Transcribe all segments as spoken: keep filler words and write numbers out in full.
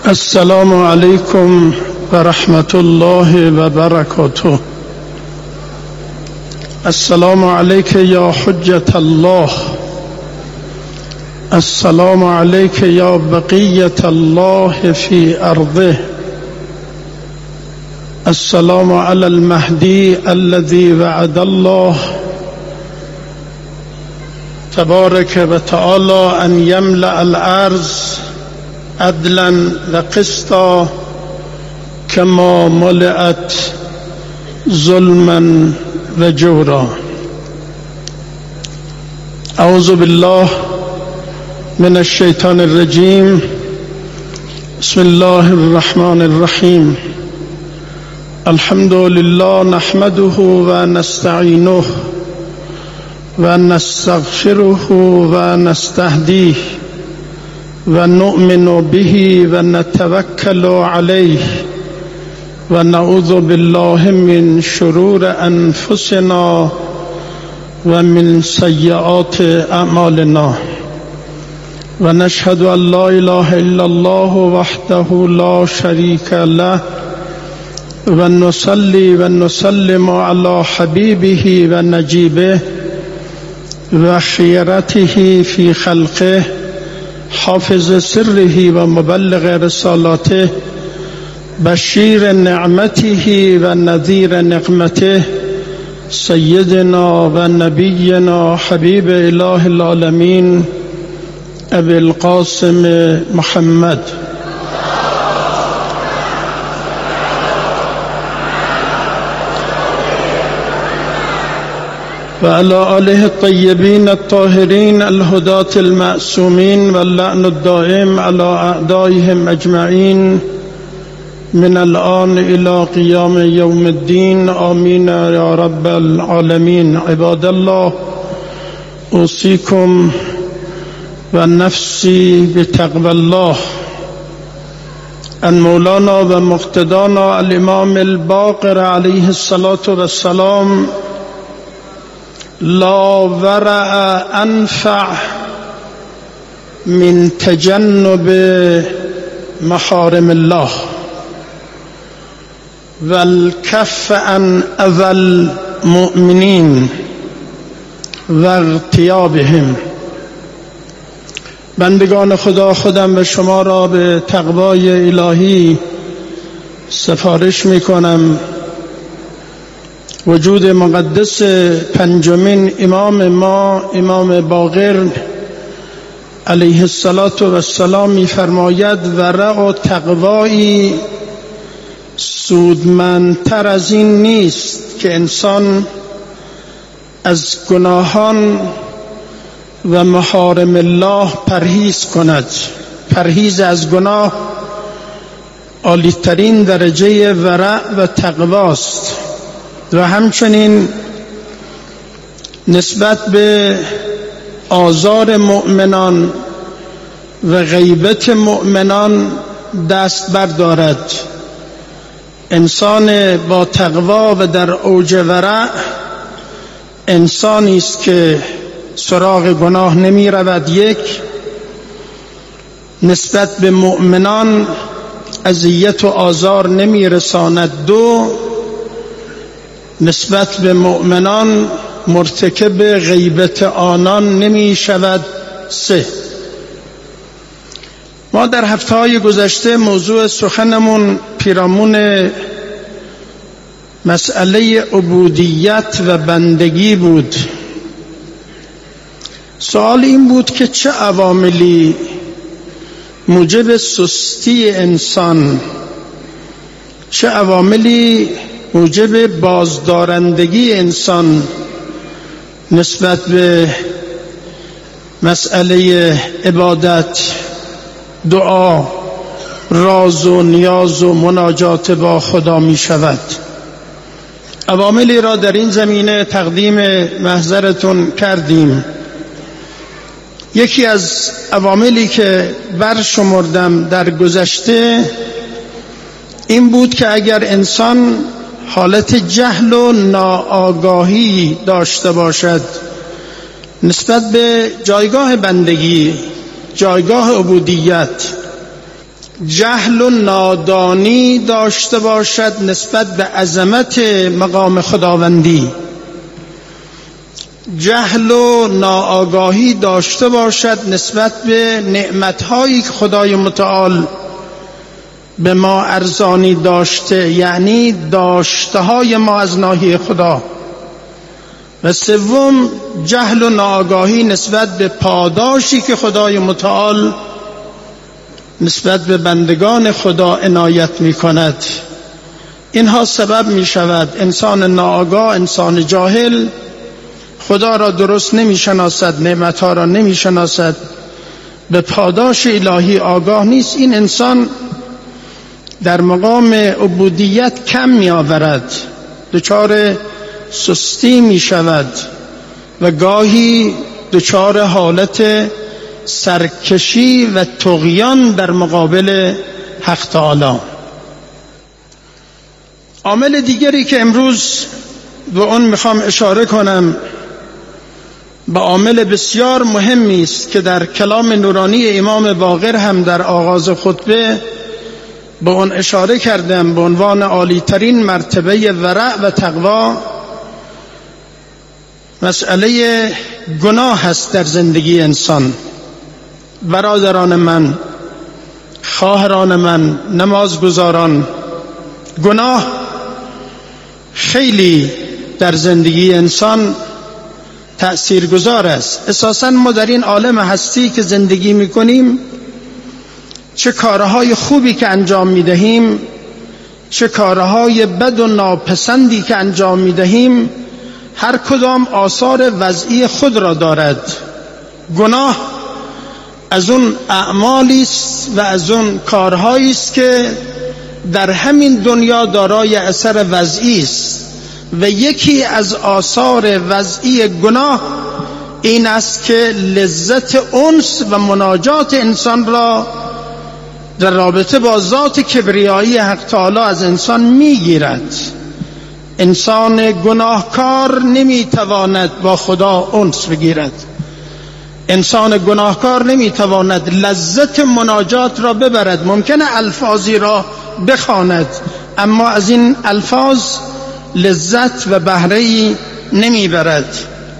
السلام علیکم و رحمت الله و برکاته. السلام علیک یا حجت الله، السلام علیک یا بقیت الله فی ارضه، السلام علی المهدی الذي وعد الله تبارک و تعالی ان یملأ الارض عدلا و قسطا کما ملئت ظلما و جورا. اعوذ بالله من الشیطان الرجیم. بسم الله الرحمن الرحیم. الحمد لله نحمده و نستعینه و نستغفره و نستهدیه و نؤمن به و نتوکل علیه و نعوذ بالله من شرور انفسنا و من سیئات اعمالنا و نشهد ان لا اله الا الله وحده لا شریک له و نصلی و نسلم علی حبیبه و نجیبه و خیرته فی خلقه حافظ سره و مبلغ رسالاته بشیر نعمته و نذیر نقمته سیدنا و نبینا حبیب اله العالمین ابی القاسم محمد و علی آله الطیبین الطاهرین الهداة المعصومین و اللعن الدائم علی اعدائهم اجمعین من الآن الى قیام یوم الدین. آمین یا رب العالمین. عباد الله، اوصیکم و نفسی بتقوى الله. ان مولانا و مقتدانا الامام الباقر علیه الصلاة والسلام لا ورع انفع من تجنب محارم الله والکف عن اذى المؤمنین و اغتیابهم. بندگان خدا، خودم و شما را به تقوای الهی سفارش می کنم. وجود مقدس پنجمین امام ما، امام باقر علیه السلام می‌فرماید ورع و تقوایی سودمندتر از این نیست که انسان از گناهان و محارم الله پرهیز کند. پرهیز از گناه عالی‌ترین درجه ورع و تقواست و همچنین نسبت به آزار مؤمنان و غیبت مؤمنان دست بردارد. انسان با تقوا و در اوج ورع انسانی است که سراغ گناه نمی رود. یک، نسبت به مؤمنان اذیت و آزار نمی رساند. دو، نسبت به مؤمنان مرتکب غیبت آنان نمی شود. سه، ما در هفته‌های گذشته موضوع سخنمون پیرامون مسئله عبودیت و بندگی بود. سوال این بود که چه عواملی موجب سستی انسان، چه عواملی موجب بازدارندگی انسان نسبت به مسئله عبادت، دعا، راز و نیاز و مناجات با خدا می شود. عواملی را در این زمینه تقدیم محضرتون کردیم. یکی از عواملی که برشمردم در گذشته این بود که اگر انسان حالت جهل و ناآگاهی داشته باشد نسبت به جایگاه بندگی، جایگاه عبودیت، جهل و نادانی داشته باشد نسبت به عظمت مقام خداوندی، جهل و ناآگاهی داشته باشد نسبت به نعمت‌هایی که خدای متعال به ما ارزانی داشته، یعنی داشته‌های ما از ناحیه خدا. و سوم جهل و ناآگاهی نسبت به پاداشی که خدای متعال نسبت به بندگان خدا عنایت می کند. اینها سبب می شود انسان ناآگاه، انسان جاهل خدا را درست نمی شناسد، نعمتها را نمی شناسد، به پاداش الهی آگاه نیست. این انسان در مقام عبودیت کم می آورد، دچار سستی می شود و گاهی دچار حالت سرکشی و طغیان در مقابل حق تعالی. عامل دیگری که امروز به اون میخوام اشاره کنم، به عامل بسیار مهمی است که در کلام نورانی امام باقر هم در آغاز خطبه به اون اشاره کردم به عنوان عالی ترین مرتبه ورع و تقوا، مسئله گناه هست در زندگی انسان. برادران من، خواهران من، نمازگزاران، گناه خیلی در زندگی انسان تأثیرگذار است. اساساً ما در این عالم هستی که زندگی میکنیم، چه کارهای خوبی که انجام میدهیم، چه کارهای بد و ناپسندی که انجام میدهیم، هر کدام آثار وضعی خود را دارد. گناه از اون اعمالی است و از اون کارهایی است که در همین دنیا دارای اثر وضعی است و یکی از آثار وضعی گناه این است که لذت انس و مناجات انسان را در رابطه با ذات کبریایی حق تعالی از انسان میگیرد. انسان گناهکار نمیتواند با خدا انس بگیرد، انسان گناهکار نمیتواند لذت مناجات را ببرد. ممکنه الفاظی را بخواند اما از این الفاظ لذت و بهره‌ای نمیبرد.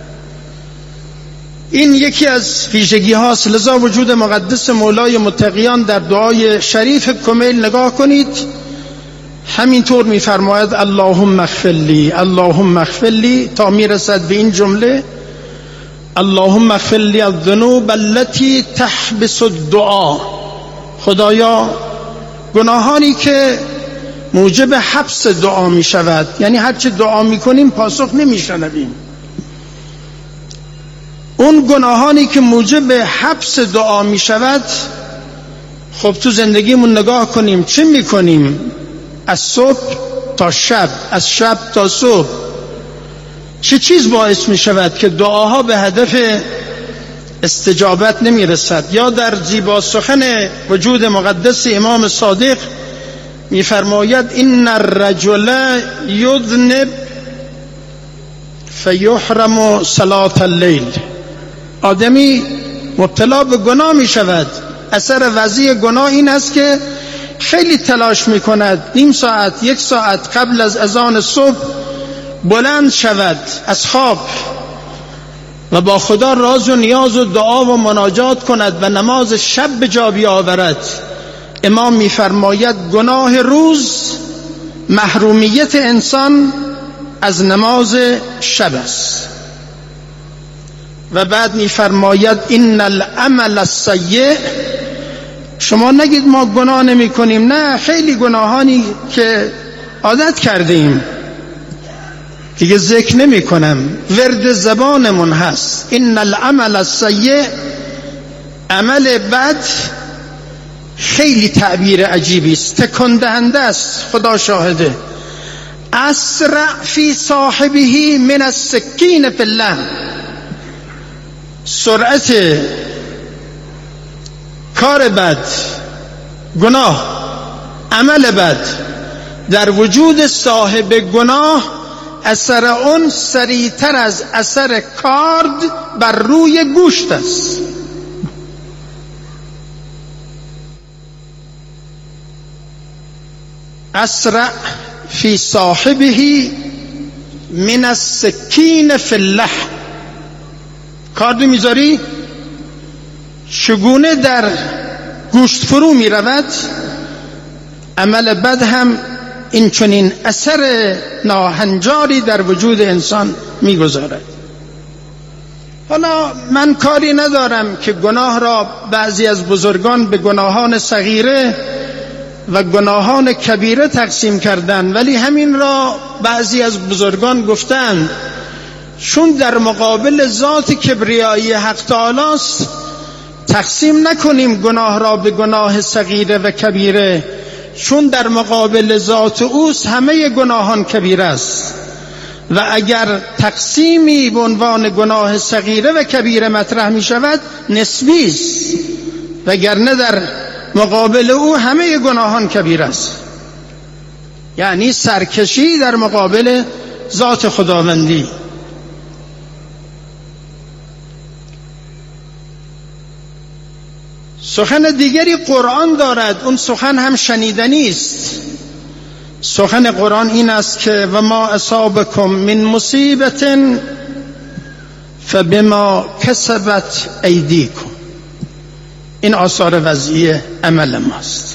این یکی از ویژگی هاست. لذا وجود مقدس مولای متقیان در دعای شریف کمیل نگاه کنید، همینطور میفرماید اللهم اغفر لی، اللهم اغفر لی، تا میرسد به این جمله اللهم اغفر لی الذنوب التي تحبس الدعاء. خدایا گناهانی که موجب حبس دعا می شود، یعنی هرچه دعا می کنیم پاسخ نمی شنویم، اون گناهانی که موجب حبس دعا می شود، خب تو زندگیمون نگاه کنیم چه می کنیم؟ از صبح تا شب، از شب تا صبح چه چیز باعث می شود که دعاها به هدف استجابت نمی رسد؟ یا در زیبا سخن وجود مقدس امام صادق می فرماید این الرجل یذنب فیحرم صلاة اللیل. آدمی مبتلا به گناه می شود، اثر وضعی گناه این است که خیلی تلاش می کند نیم ساعت یک ساعت قبل از اذان صبح بلند شود از خواب و با خدا راز و نیاز و دعا و مناجات کند و نماز شب به جا بیاورد. امام می‌فرماید گناه روز محرومیت انسان از نماز شب است. و بعد می‌فرماید ان العمل السیء، شما نگید ما گناه نمی کنیم، نه، خیلی گناهانی که عادت کردیم دیگه ذکر نمی کنم، ورد زبانمون هست. ان العمل السیء، عمل بد خیلی تعبیر عجیبی است، تکان دهنده است. خدا شاهده، اسرع فی صاحبه من السکین فی اللحم. سرعت کار بد، گناه، عمل بد در وجود صاحب گناه، اثر اون سریعتر از اثر کارد بر روی گوشت است. اسرع فی صاحبه من السکین فی اللحم. کار میذاری چگونه در گوشت فرو می رود، عمل بد هم این چنین اثر ناهنجاری در وجود انسان می گذارد. حالا من کاری ندارم که گناه را بعضی از بزرگان به گناهان صغیره و گناهان کبیره تقسیم کردند، ولی همین را بعضی از بزرگان گفتند چون در مقابل ذات کبریایی حق تعالی است، تقسیم نکنیم گناه را به گناه صغیره و کبیره، چون در مقابل ذات اوست همه گناهان کبیره است. و اگر تقسیمی به عنوان گناه صغیره و کبیره مطرح می شود نسبی است، وگرنه در مقابل او همه گناهان کبیره است. یعنی سرکشی در مقابل ذات خداوندی. سخن دیگری قرآن دارد، اون سخن هم شنیدنی است. سخن قرآن این است که و ما اصابکم من مصیبت فبما کسبت ایدیکم. این آثار وضعی عمل ماست.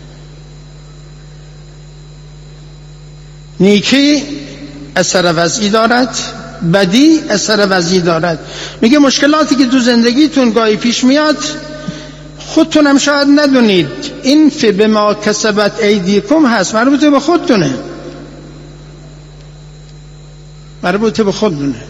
نیکی اثر وضعی دارد، بدی اثر وضعی دارد. میگه مشکلاتی که تو زندگیتون گاهی پیش میاد خودتون هم شاید ندونید، این فی بما کسبت ایدیکم هست، مربوطه به خودتونه، مربوطه به خودتونه.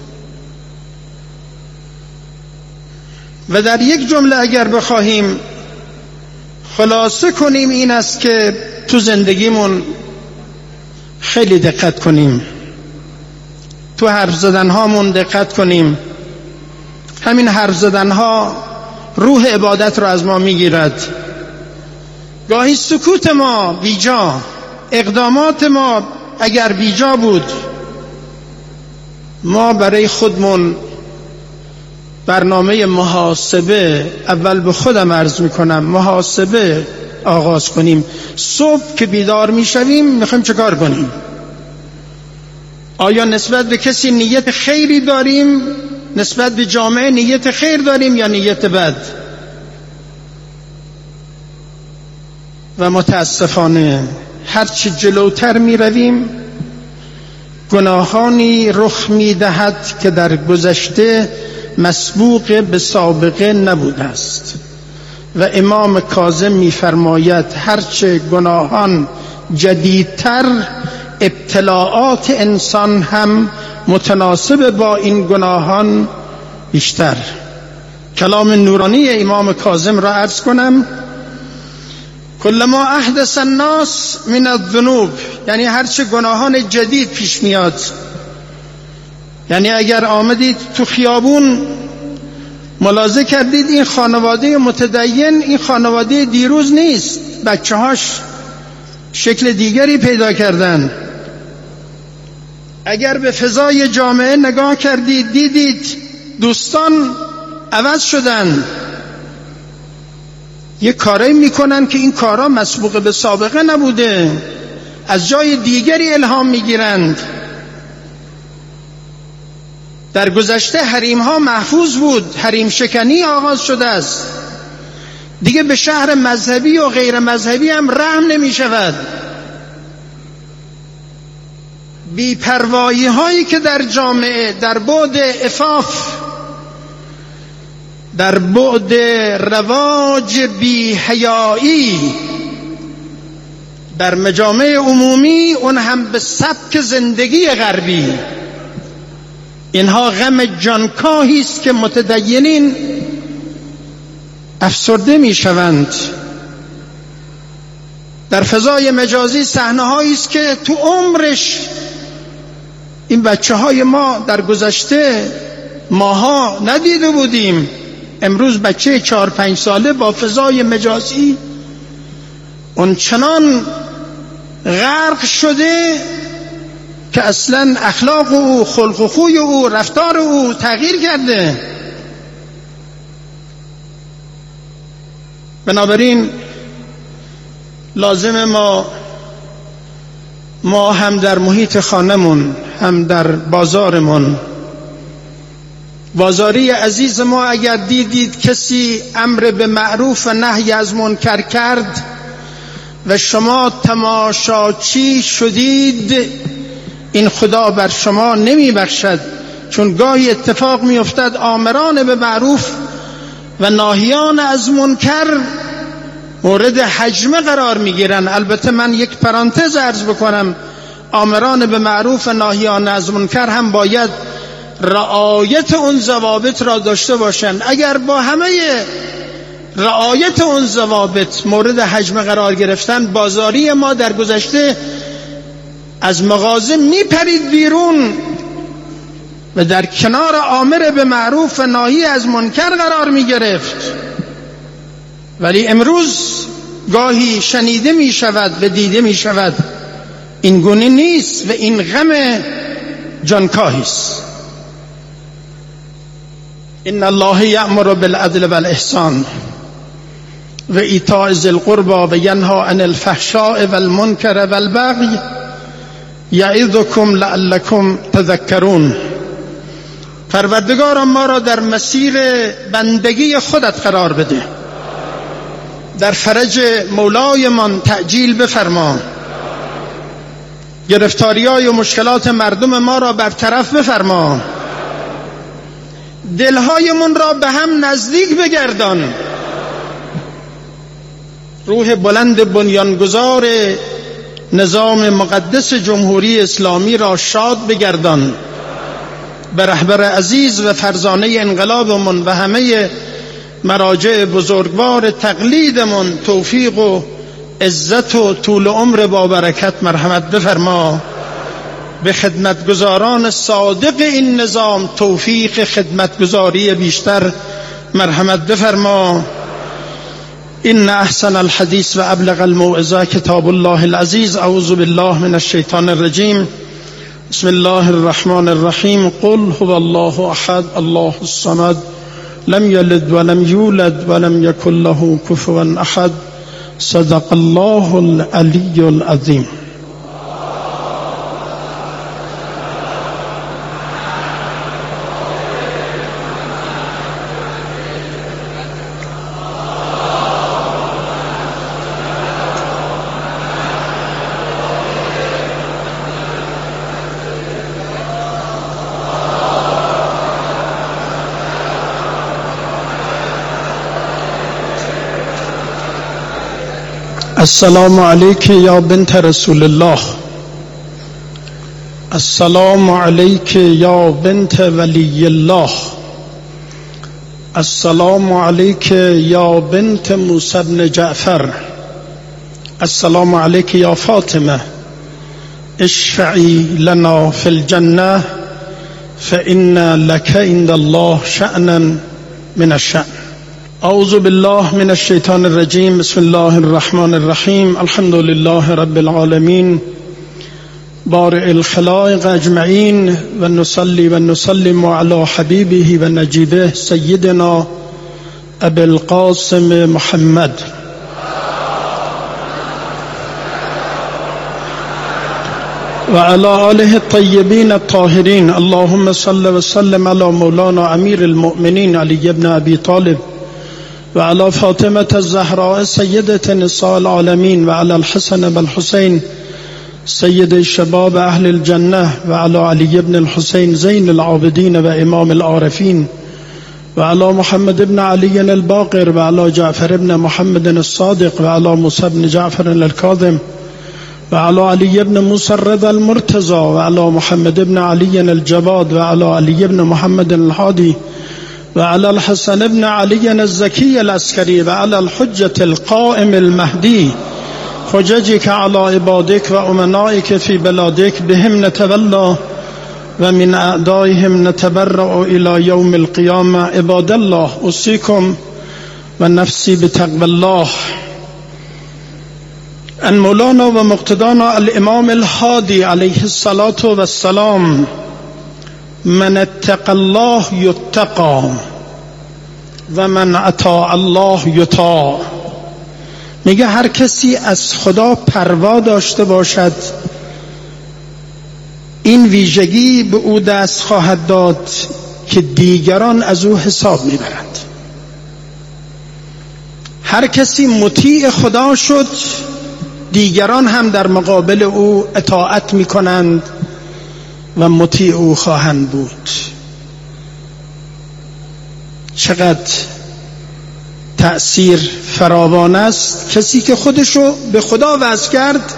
و در یک جمله اگر بخواهیم خلاصه کنیم این است که تو زندگیمون خیلی دقت کنیم، تو حرف زدن هامون دقت کنیم. همین حرف زدن ها روح عبادت رو از ما میگیرد. گاهی سکوت ما بیجا، اقدامات ما اگر بیجا بود، ما برای خودمون برنامه محاسبه، اول به خودم عرض میکنم، محاسبه آغاز کنیم. صبح که بیدار میشویم میخوایم چه کار کنیم؟ آیا نسبت به کسی نیت خیری داریم؟ نسبت به جامعه نیت خیر داریم یا نیت بد؟ و متاسفانه هرچی جلوتر می رویم گناهانی رخ می دهد که در گذشته مسبوق به سابقه نبوده است. و امام کاظم می فرماید هرچه گناهان جدیدتر، ابتلاعات انسان هم متناسب با این گناهان بیشتر. کلام نورانی امام کاظم را عرض کنم: کلما احدث الناس من الذنوب، یعنی هرچه گناهان جدید پیش میاد. یعنی اگر آمدید تو خیابون ملاحظه کردید این خانواده متدین این خانواده دیروز نیست، بچه هاش شکل دیگری پیدا کردن. اگر به فضای جامعه نگاه کردید دیدید دوستان عوض شدن، یه کاری میکنن که این کارا مسبوق به سابقه نبوده، از جای دیگری الهام میگیرند. در گذشته حریم ها محفوظ بود، حریم شکنی آغاز شده است، دیگه به شهر مذهبی و غیر مذهبی هم رحم نمی شود. بی‌پروایی هایی که در جامعه در بعد عفاف، در بعد رواج بی‌حیایی در مجامع عمومی، اون هم به سبک زندگی غربی، اینها غم جانکاهی است که متدینین افسرده می شوند. در فضای مجازی صحنه هایی است که تو عمرش این بچه های ما در گذشته ماها ندیده بودیم. امروز بچه چهار پنج ساله با فضای مجازی اون چنان غرق شده که اصلا اخلاق او، خلق و خوی او، رفتار او تغییر کرده. بنابراین لازم ما ما هم در محیط خانمون، هم در بازارمون، بازاری عزیز ما، اگر دیدید کسی امر به معروف و نهی از منکر کرد و شما تماشاچی شدید، این خدا بر شما نمی بخشد، چون گاهی اتفاق می افتد آمران به معروف و ناهیان از منکر مورد حجمه قرار می گیرن. البته من یک پرانتز عرض بکنم، آمران به معروف و ناهیان از منکر هم باید رعایت اون ضوابط را داشته باشند. اگر با همه رعایت اون ضوابط مورد حجمه قرار گرفتن، بازاری ما در گذشته از مغازه می پرید بیرون و در کنار آمر به معروف و ناهی از منکر قرار می گرفت، ولی امروز گاهی شنیده می شود و دیده می شود این گونه نیست و این غم جانکاهی است. ان الله یأمر بالعدل والإحسان و ایتاء ذی القربى و ینهی عن الفحشاء والمنکر والبغی یعظکم لعلکم تذکرون. پروردگار ما را در مسیر بندگی خودت قرار بده، در فرج مولایمان تعجیل بفرما، گرفتاری‌های و مشکلات مردم ما را برطرف بفرما، دلهایمون را به هم نزدیک بگردان، روح بلند بنیانگذار نظام مقدس جمهوری اسلامی را شاد بگردان، به رهبر عزیز و فرزانه انقلابمون و همه مراجع بزرگوار تقلیدمون توفیق و عزت و طول عمر با برکت مرحمت بفرما. به خدمتگزاران صادق این نظام توفیق خدمتگزاری بیشتر مرحمت بفرما. ان احسن الحدیث و ابلغ الموعظه کتاب الله العزیز. اعوذ بالله من الشیطان الرجیم. بسم الله الرحمن الرحیم. قل هو الله احد الله الصمد لم یلد ولم یولد ولم یکن له کفوا احد. صدق الله العلی العظیم. السلام علیک یا بنت رسول الله. السلام علیک یا بنت ولی الله. السلام علیک یا بنت موسی بن جعفر. السلام علیک یا فاطمه اشفعی لنا فی الجنه فإن لك عند الله شأنا من الشأن. اعوذ بالله من الشیطان الرجیم. بسم الله الرحمن الرحیم. الحمد لله رب العالمین بارئ الخلائق اجمعین و نصلی و نسلم علی حبیبه و نجیبه سیدنا ابی القاسم محمد و علی آله الطیبین الطاهرین. اللهم صل و سلم علی مولانا امیر المؤمنین علی ابن ابی طالب و علی فاطمه الزهراء سیدة نساء العالمین و علی الحسن و الحسین سید شباب اهل الجنه و علی علی ابن الحسین زین العابدین و امام العارفین و علی محمد ابن علی الباقر و علی جعفر ابن محمد الصادق و علی موسی بن جعفر الكاظم و علی علی ابن موسی الرضا المرتضى و علی محمد ابن علی الجواد و علی علی ابن محمد الهادی و علی الحسن ابن علی الزکی العسکری و علی الحجة القائم المهدی حججك على عبادك و امنائك في بلادك بهم نتولى و من اعدائهم نتبرأ الى يوم القيامة. عباد الله اوصيكم و نفسی بتقوى الله. ان مولانا و مقتدانا الامام الهادی علیه الصلاة والسلام من اتق الله یتقى و من اطاع الله یطاع. میگه هر کسی از خدا پروا داشته باشد این ویژگی به او دست خواهد داد که دیگران از او حساب میبرند. هر کسی مطیع خدا شد، دیگران هم در مقابل او اطاعت میکنند و مطیع او خواهند بود. چقدر تأثیر فراوان است. کسی که خودشو به خدا وصل کرد،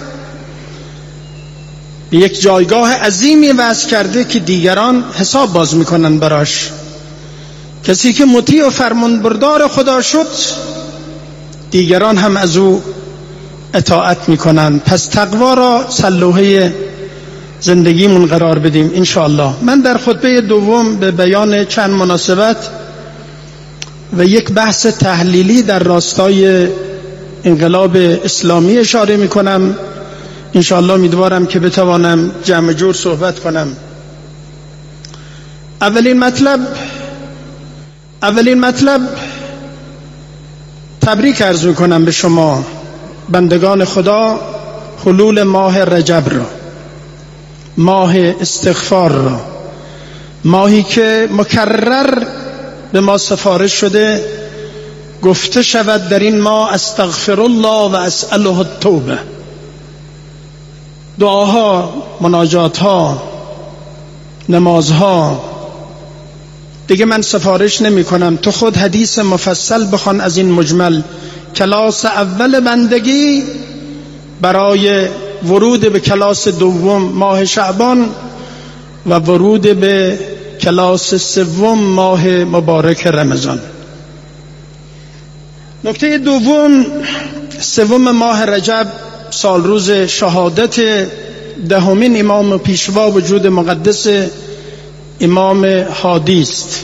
به یک جایگاه عظیمی وصل کرده که دیگران حساب باز میکنن براش. کسی که مطیع و فرمانبردار خدا شد، دیگران هم از او اطاعت میکنن. پس تقوا را سلوحه زندگیمون قرار بدیم انشاءالله. من در خطبه دوم به بیان چند مناسبت و یک بحث تحلیلی در راستای انقلاب اسلامی اشاره میکنم. انشاءالله امیدوارم که بتوانم جمع جور صحبت کنم. اولین مطلب اولین مطلب تبریک عرض میکنم به شما بندگان خدا حلول ماه رجب را، ماه استغفار را، ماهی که مکرر به ما سفارش شده گفته شود در این ماه استغفر الله و اسأله التوبه. دعاها، مناجاتها، نمازها. دیگه من سفارش نمی کنم، تو خود حدیث مفصل بخوان از این مجمل. کلاس اول بندگی برای ورود به کلاس دوم ماه شعبان و ورود به کلاس سوم ماه مبارک رمضان. نکته دوم، سوم ماه رجب سال روز شهادت دهمین امام پیشوا وجود مقدس امام هادی است.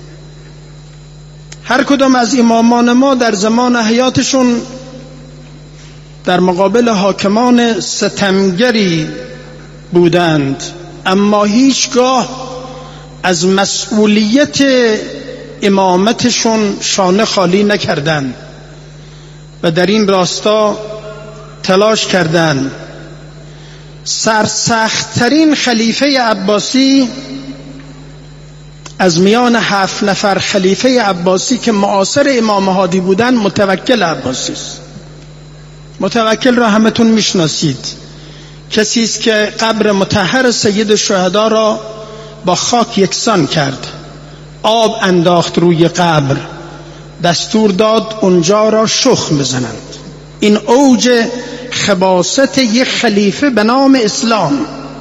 هر کدام از امامان ما در زمان حیاتشون در مقابل حاکمان ستمگری بودند، اما هیچگاه از مسئولیت امامتشون شانه خالی نکردند و در این راستا تلاش کردند. سرسخت‌ترین خلیفه عباسی از میان هفت نفر خلیفه عباسی که معاصر امام هادی بودن متوکل عباسی است. متوکل را همتون میشناسید. کسی است که قبر مطهر سید الشهدا را با خاک یکسان کرد، آب انداخت روی قبر، دستور داد اونجا را شخم بزنند. این اوج خباثت یک خلیفه به نام اسلام.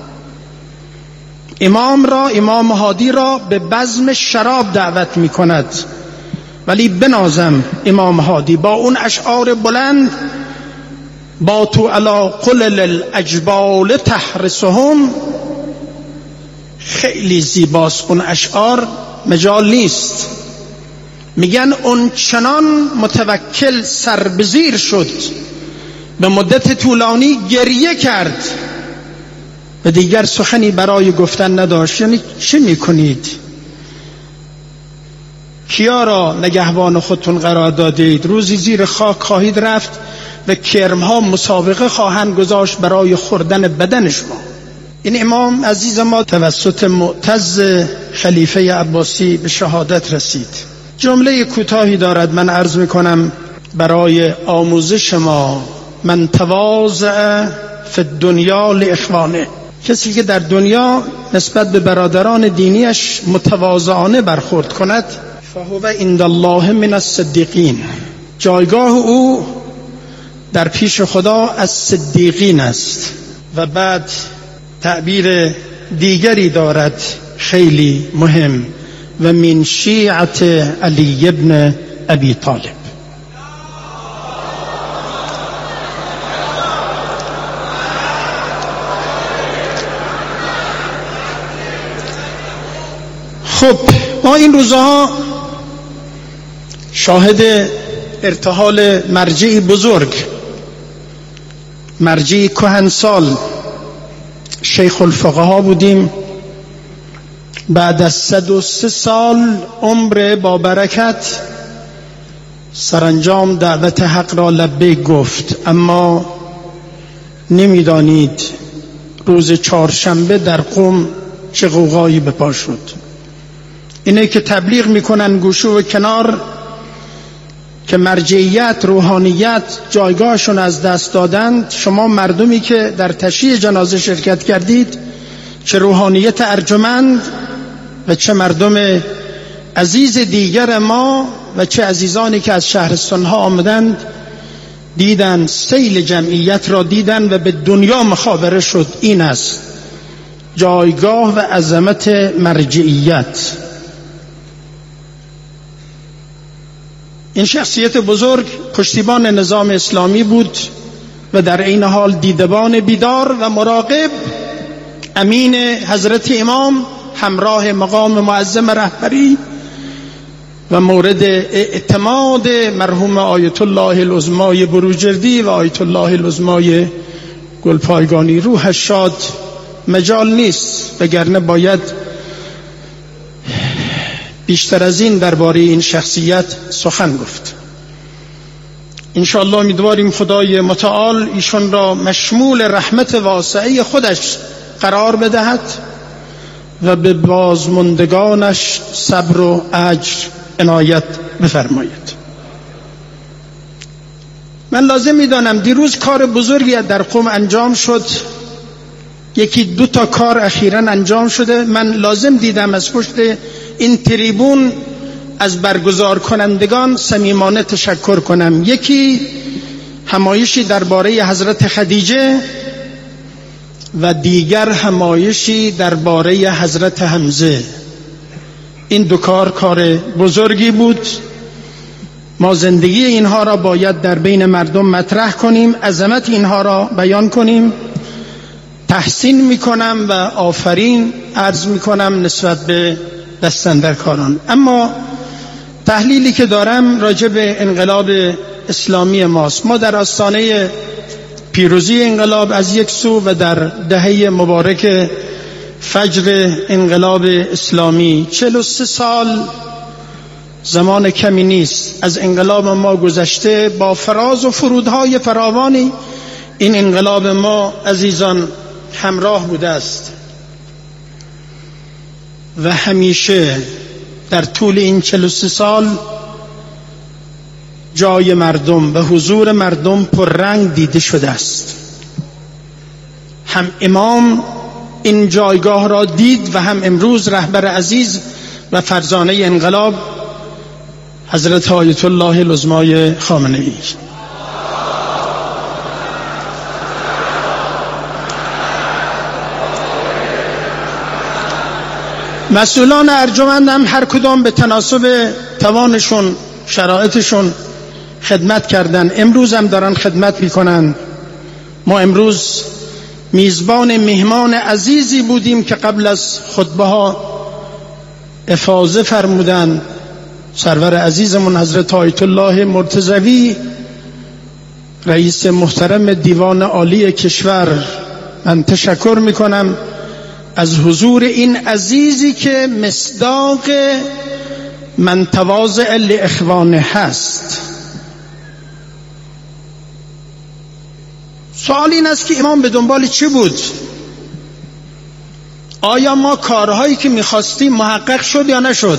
امام را، امام هادی را به بزم شراب دعوت می کند، ولی بنازم امام هادی با اون اشعار بلند، با تو علا قلل الاجبال تحرسهم، خیلی زیباست اون اشعار، مجال نیست. میگن اون چنان متوکل سربزیر شد، به مدت طولانی گریه کرد و دیگر سخنی برای گفتن نداشت. یعنی چه میکنید؟ کیا را نگهبان خودتون قرار دادید؟ روزی زیر خاک خواهید رفت و کرمها مسابقه خواهند گذاشت برای خوردن بدن شما. این امام عزیز ما توسط معتز خلیفه عباسی به شهادت رسید. جمله کوتاهی دارد، من عرض میکنم برای آموزش ما. من تواضع فی الدنیا لاخوانه، کسی که در دنیا نسبت به برادران دینیش متواضعانه برخورد کند، فهو عند الله من الصدیقین، جایگاه او در پیش خدا از صدیقین است. و بعد تعبیر دیگری دارد خیلی مهم، و من شیعت علی ابن ابی طالب. خب ما این روزها شاهد ارتحال مرجعی بزرگ، مرجعی کهنسال، شیخ الفقها بودیم. بعد از صد و سه سال عمر با برکت سرانجام دعوت حق را لبیک گفت. اما نمیدانید روز چهارشنبه در قم چه غوغایی به پا شد. اینه که تبلیغ میکنن گوشه و کنار که مرجعیت، روحانیت جایگاهشون از دست دادند. شما مردمی که در تشییع جنازه شرکت کردید، چه روحانیت ارجمند و چه مردم عزیز دیگر ما و چه عزیزانی که از شهرستانها آمدند، دیدن سیل جمعیت را دیدن و به دنیا مخابره شد. این است جایگاه و عظمت مرجعیت. این شخصیت بزرگ پشتیبان نظام اسلامی بود و در این حال دیدبان بیدار و مراقب، امین حضرت امام، همراه مقام معظم رهبری و مورد اعتماد مرحوم آیت الله العظمای بروجردی و آیت الله العظمای گلپایگانی. روحش شاد، مجال نیست، وگرنه باید بیشتر از این درباره این شخصیت سخن گفت. انشاءالله امیدواریم خدای متعال ایشون را مشمول رحمت واسعه خودش قرار بدهد و به بازماندگانش صبر و اجر عنایت بفرماید. من لازم میدانم دیروز کار بزرگی در قم انجام شد. یکی دو تا کار اخیراً انجام شده. من لازم دیدم از پشت این تریبون از برگزار کنندگان صمیمانه تشکر کنم. یکی همایشی درباره حضرت خدیجه و دیگر همایشی درباره حضرت حمزه. این دو کار کار بزرگی بود. ما زندگی اینها را باید در بین مردم مطرح کنیم، عظمت اینها را بیان کنیم. تحسین میکنم و آفرین عرض میکنم نسبت به دستاندرکاران. اما تحلیلی که دارم راجع به انقلاب اسلامی ماست. ما در آستانه پیروزی انقلاب از یک سو و در دهه مبارک فجر انقلاب اسلامی، چهل و سه سال زمان کمی نیست از انقلاب ما گذشته. با فراز و فرودهای فراوانی این انقلاب ما عزیزان همراه بوده است و همیشه در طول این چهل و سه سال جای مردم و حضور مردم پررنگ دیده شده است. هم امام این جایگاه را دید و هم امروز رهبر عزیز و فرزانه انقلاب حضرت آیت الله العظمای خامنه‌ای. مسئولان ارجمند هم هر کدام به تناسب توانشون، شرایطشون خدمت کردن. امروز هم دارن خدمت میکنن. ما امروز میزبان مهمان عزیزی بودیم که قبل از خطبه ها افاضه فرمودن سرور عزیزمون حضرت آیت الله مرتضوی، رئیس محترم دیوان عالی کشور. من تشکر میکنم از حضور این عزیزی که مصداق من تواضع لاخوانه هست. سوال این است که امام به دنبال چی بود؟ آیا ما کارهایی که میخواستیم محقق شد یا نشد؟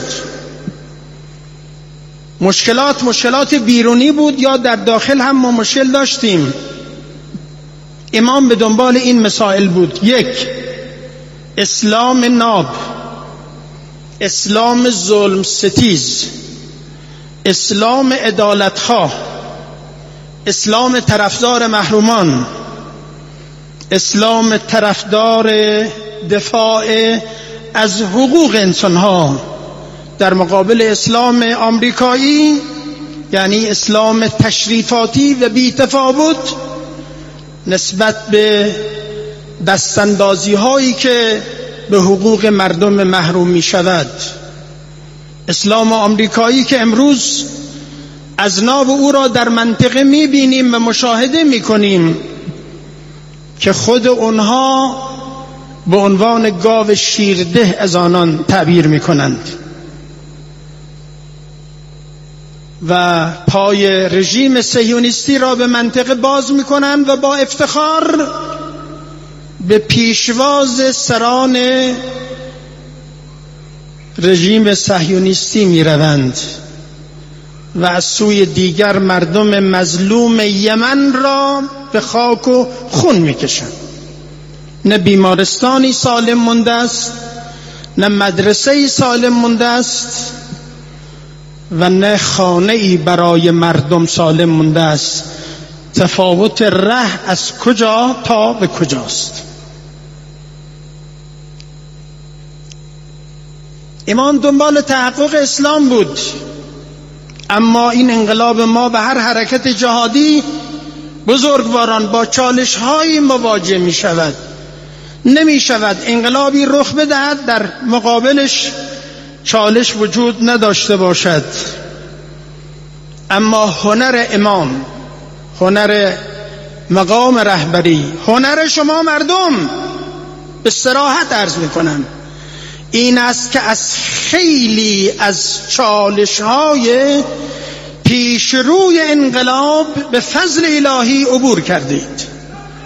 مشکلات مشکلات بیرونی بود یا در داخل هم ما مشکل داشتیم؟ امام به دنبال این مسائل بود. یک، اسلام ناب، اسلام ظلم ستیز، اسلام عدالتخواه، اسلام طرفدار محرومان، اسلام طرفدار دفاع از حقوق انسانها، در مقابل اسلام آمریکایی یعنی اسلام تشریفاتی و بی‌تفاوت نسبت به دستاندازی هایی که به حقوق مردم محروم می شود. اسلام آمریکایی که امروز اذناب او را در منطقه می بینیم و مشاهده می کنیم که خود اونها به عنوان گاو شیرده از آنان تعبیر می کنند و پای رژیم صهیونیستی را به منطقه باز می کنند و با افتخار به پیشواز سران رژیم صهیونیستی می روند و از سوی دیگر مردم مظلوم یمن را به خاک و خون می کشند. نه بیمارستانی سالم مونده است، نه مدرسه‌ای سالم مونده است و نه خانه‌ای برای مردم سالم مونده است. تفاوت ره از کجا تا به کجاست؟ ایمان دنبال تحقق اسلام بود، اما این انقلاب ما به هر حرکت جهادی بزرگواران با چالش‌هایی مواجه می شود. نمی شود انقلابی رخ بدهد در مقابلش چالش وجود نداشته باشد. اما هنر امام، هنر مقام رهبری، هنر شما مردم، به صراحت عرض می کنم، این است که از خیلی از چالش‌های پیشروی انقلاب به فضل الهی عبور کردید.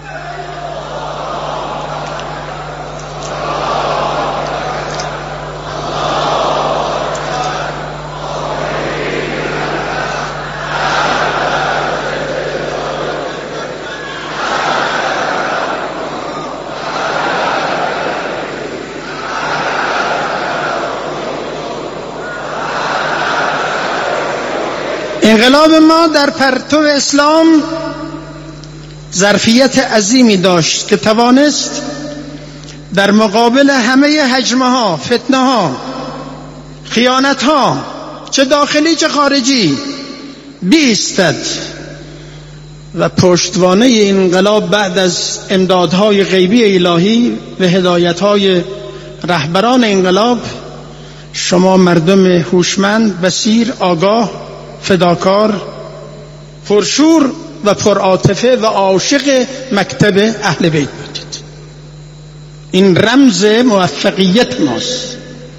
انقلاب ما در پرتو اسلام ظرفیت عظیمی داشت که توانست در مقابل همه هجمه ها، فتنه ها، خیانت ها، چه داخلی چه خارجی، بیستد و پشتوانه این انقلاب بعد از امدادهای غیبی الهی و هدایتهای رهبران انقلاب شما مردم هوشمند، بصیر، آگاه، فداکار، پرشور و پرعاطفه و عاشق مکتب اهل بیت بودید. این رمز موفقیت ماست.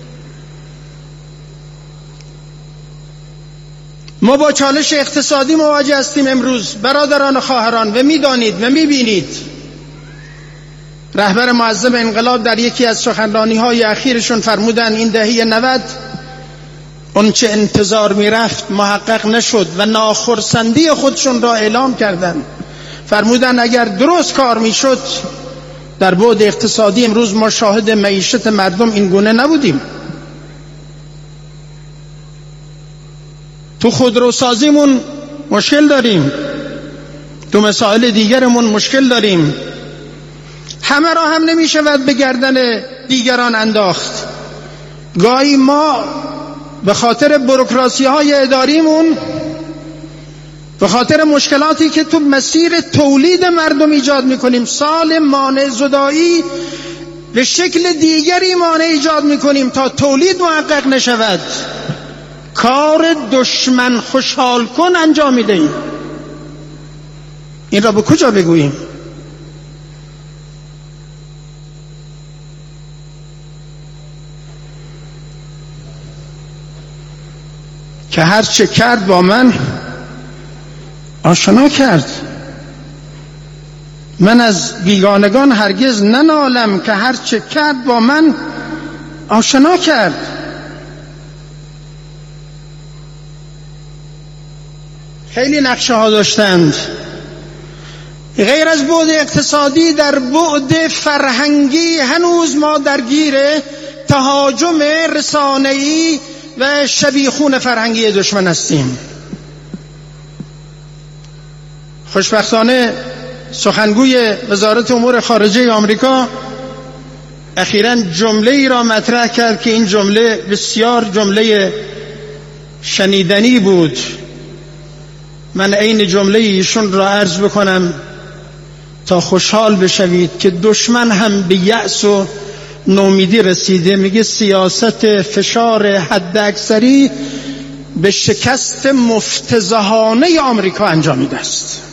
ما با چالش اقتصادی مواجه هستیم امروز برادران و خواهران و میدانید و میبینید رهبر معظم انقلاب در یکی از سخنرانی‌های اخیرشون فرمودن این دهه نود اون چه انتظار میرفت محقق نشد و ناخرسندی خودشون را اعلام کردند. فرمودن اگر درست کار میشد در بعد اقتصادی امروز ما شاهد معیشت مردم این گونه نبودیم. تو خودروسازیمون مشکل داریم، تو مسائل دیگرمون مشکل داریم. همه را هم نمی شود به گردن دیگران انداخت. گاهی ما به خاطر بروکراسی های اداریمون، به خاطر مشکلاتی که تو مسیر تولید مردم ایجاد میکنیم، سال مانع زدایی به شکل دیگری مانع ایجاد میکنیم تا تولید محقق نشود، کار دشمن خوشحال کن انجام میدهیم. این را به کجا بگوییم؟ که هر چه کرد با من آشنا کرد. من از بیگانگان هرگز ننالم که هر چه کرد با من آشنا کرد. خیلی نقشه ها داشتند. غیر از بعد اقتصادی، در بعد فرهنگی هنوز ما درگیر تهاجم رسانه‌ای و شبیخون فرهنگی دشمن هستیم. خوشبختانه سخنگوی وزارت امور خارجه آمریکا اخیراً جمله ای را مطرح کرد که این جمله بسیار جمله شنیدنی بود. من عین جمله ایشون را عرض بکنم تا خوشحال بشوید که دشمن هم به یأس و نومیدی رسیده. میگه سیاست فشار حد اکثری به شکست مفتضحانه آمریکا انجامیده است.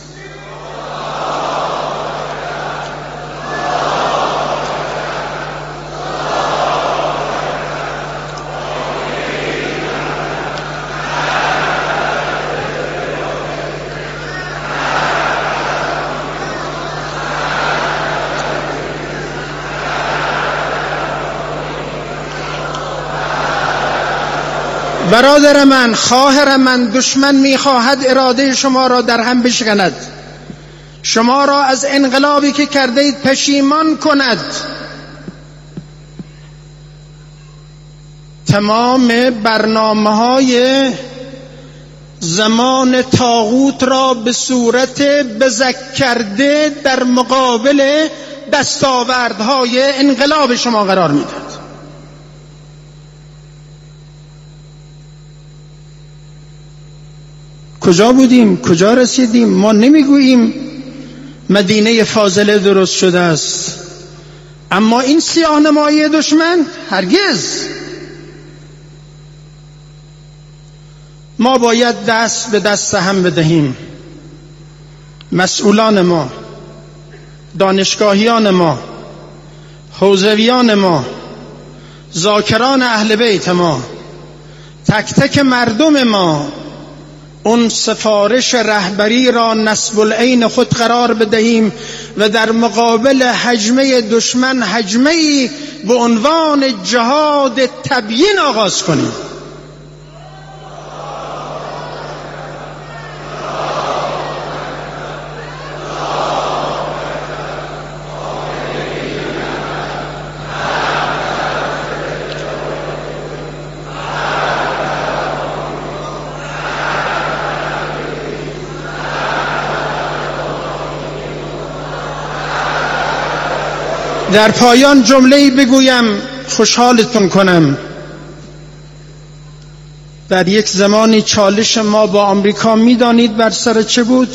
برادر من، خواهر من، دشمن میخواهد اراده شما را در هم بشکند، شما را از انقلابی که کرده اید پشیمان کند. تمام برنامه‌های زمان طاغوت را به صورت بزک کرده در مقابل دستاوردهای انقلاب شما قرار میداد. کجا بودیم؟ کجا رسیدیم؟ ما نمیگوییم مدینه فاضله درست شده است، اما این سیاه‌نمایی دشمن هرگز. ما باید دست به دست هم بدهیم، مسئولان ما، دانشگاهیان ما، حوزویان ما، ذاکران اهل بیت ما، تک تک مردم ما، اون سفارش رهبری را نصب العین خود قرار بدهیم و در مقابل هجمه دشمن هجمه‌ای به عنوان جهاد تبیین آغاز کنیم. در پایان جمله‌ای بگویم خوشحالتون کنم. در یک زمانی چالش ما با آمریکا میدانید بر سر چه بود؟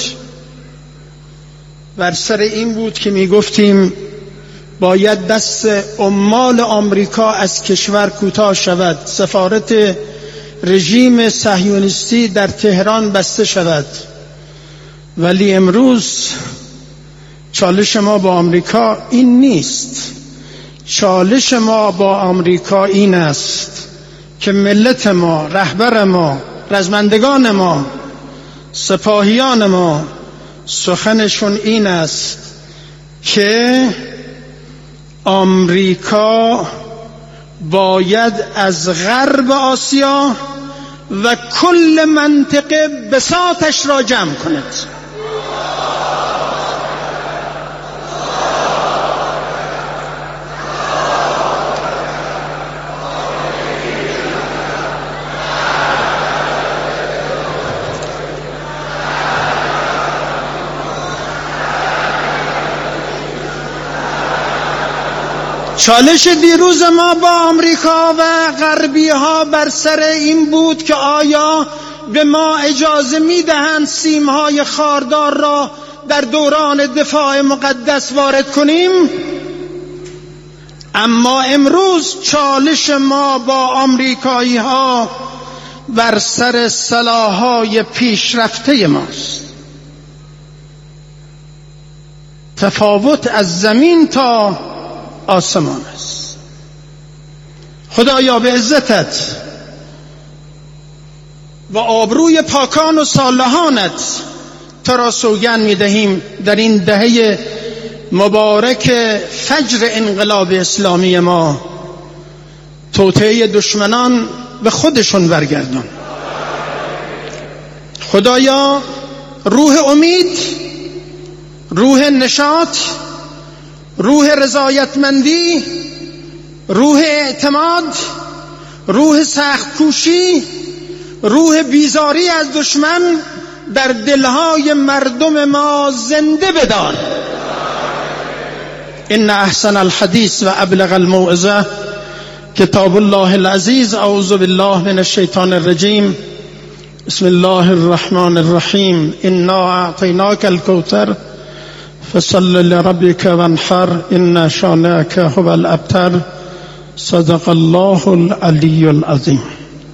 بر سر این بود که میگفتیم باید دست عمال آمریکا از کشور کوتاه شود، سفارت رژیم صهیونیستی در تهران بسته شود. ولی امروز چالش ما با آمریکا این نیست. چالش ما با آمریکا این است که ملت ما، رهبر ما، رزمندگان ما، سپاهیان ما سخنشون این است که آمریکا باید از غرب آسیا و کل منطقه بساطش را جمع کند. چالش دیروز ما با آمریکا و غربی ها بر سر این بود که آیا به ما اجازه میدهند سیمهای خاردار را در دوران دفاع مقدس وارد کنیم؟ اما امروز چالش ما با آمریکایی ها بر سر سلاح‌های پیشرفته ماست. تفاوت از زمین تا آسمان است. خدایا به عزتت و آبروی پاکان و صالحانت تو را سوگند می‌دهیم در این دهه مبارک فجر انقلاب اسلامی ما توطئه دشمنان به خودشون برگردان. خدایا روح امید، روح نشاط، روح رضایتمندی، روح اعتماد، روح سخت کوشی، روح بیزاری از دشمن در دلهای مردم ما زنده بدار. ان احسن الحدیث و ابلغ الموعظه کتاب الله العزیز. اعوذ بالله من الشیطان الرجیم. بسم الله الرحمن الرحیم. انا اعطیناک الکوثر فصل لربك وانحر ان شانئك هو الابتر. صدق الله العلی العظیم.